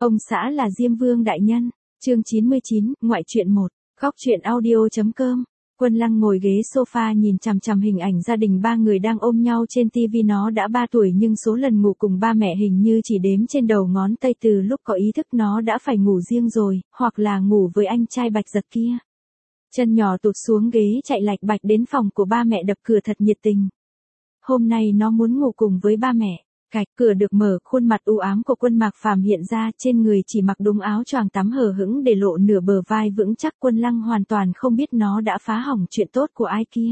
Ông xã là Diêm Vương đại nhân. Chương 99, ngoại truyện 1. Góc truyện audio.com. Quân Lăng ngồi ghế sofa nhìn chằm chằm hình ảnh gia đình ba người đang ôm nhau trên TV. Nó đã 3 tuổi nhưng số lần ngủ cùng ba mẹ hình như chỉ đếm trên đầu ngón tay. Từ lúc có ý thức nó đã phải ngủ riêng rồi, hoặc là ngủ với anh trai Bạch Giật kia. Chân nhỏ tụt xuống ghế chạy lạch bạch đến phòng của ba mẹ, đập cửa thật nhiệt tình. Hôm nay nó muốn ngủ cùng với ba mẹ. Cạch, cửa được mở, khuôn mặt u ám của Quân Mạc Phàm hiện ra, trên người chỉ mặc đúng áo choàng tắm hở hững để lộ nửa bờ vai vững chắc. Quân Lăng hoàn toàn không biết nó đã phá hỏng chuyện tốt của ai kia.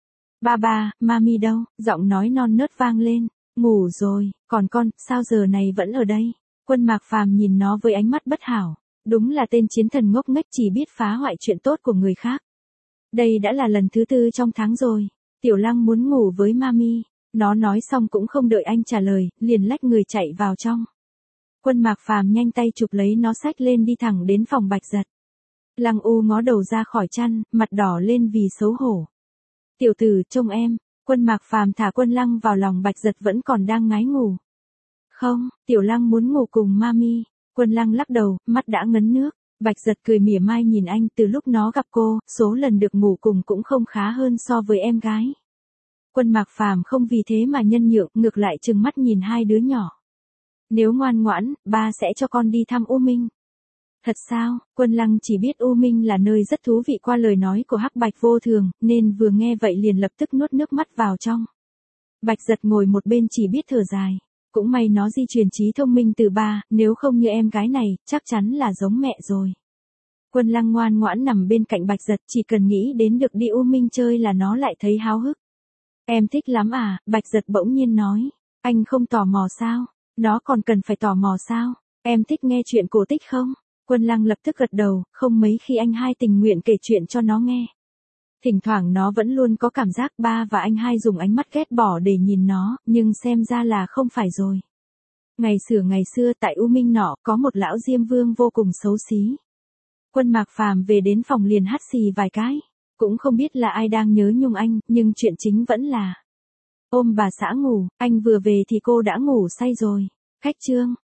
Ba, mami đâu? Giọng nói non nớt vang lên. Ngủ rồi, còn con, sao giờ này vẫn ở đây? Quân Mạc Phàm nhìn nó với ánh mắt bất hảo. Đúng là tên chiến thần ngốc nghếch chỉ biết phá hoại chuyện tốt của người khác. Đây đã là lần thứ 4 trong tháng rồi. Tiểu Lăng muốn ngủ với mami. Nó nói xong cũng không đợi anh trả lời, liền lách người chạy vào trong. Quân Mạc Phàm nhanh tay chụp lấy nó xách lên đi thẳng đến phòng Bạch Giật. Lăng U ngó đầu ra khỏi chăn, mặt đỏ lên vì xấu hổ. Tiểu tử, trông em. Quân Mạc Phàm thả Quân Lăng vào lòng. Bạch Giật vẫn còn đang ngái ngủ. Không, Tiểu Lăng muốn ngủ cùng mami. Quân Lăng lắc đầu, mắt đã ngấn nước. Bạch Giật cười mỉa mai nhìn anh. Từ lúc nó gặp cô, số lần được ngủ cùng cũng không khá hơn so với em gái. Quân Mạc Phàm không vì thế mà nhân nhượng, ngược lại trừng mắt nhìn hai đứa nhỏ. Nếu ngoan ngoãn, ba sẽ cho con đi thăm U Minh. Thật sao? Quân Lăng chỉ biết U Minh là nơi rất thú vị qua lời nói của Hắc Bạch Vô Thường, nên vừa nghe vậy liền lập tức nuốt nước mắt vào trong. Bạch Giật ngồi một bên chỉ biết thở dài. Cũng may nó di truyền trí thông minh từ ba, nếu không như em gái này, chắc chắn là giống mẹ rồi. Quân Lăng ngoan ngoãn nằm bên cạnh Bạch Giật, chỉ cần nghĩ đến được đi U Minh chơi là nó lại thấy háo hức. Em thích lắm à? Bạch Giật bỗng nhiên nói. Anh không tò mò sao? Nó còn cần phải tò mò sao? Em thích nghe chuyện cổ tích không? Quân Lăng lập tức gật đầu, không mấy khi anh hai tình nguyện kể chuyện cho nó nghe. Thỉnh thoảng nó vẫn luôn có cảm giác ba và anh hai dùng ánh mắt ghét bỏ để nhìn nó, nhưng xem ra là không phải rồi. Ngày xưa tại U Minh nọ có một lão Diêm Vương vô cùng xấu xí. Quân Mạc Phàm về đến phòng liền hắt xì vài cái. Cũng không biết là ai đang nhớ nhung anh, nhưng chuyện chính vẫn là ôm bà xã ngủ. Anh vừa về thì cô đã ngủ say rồi. Khách trương,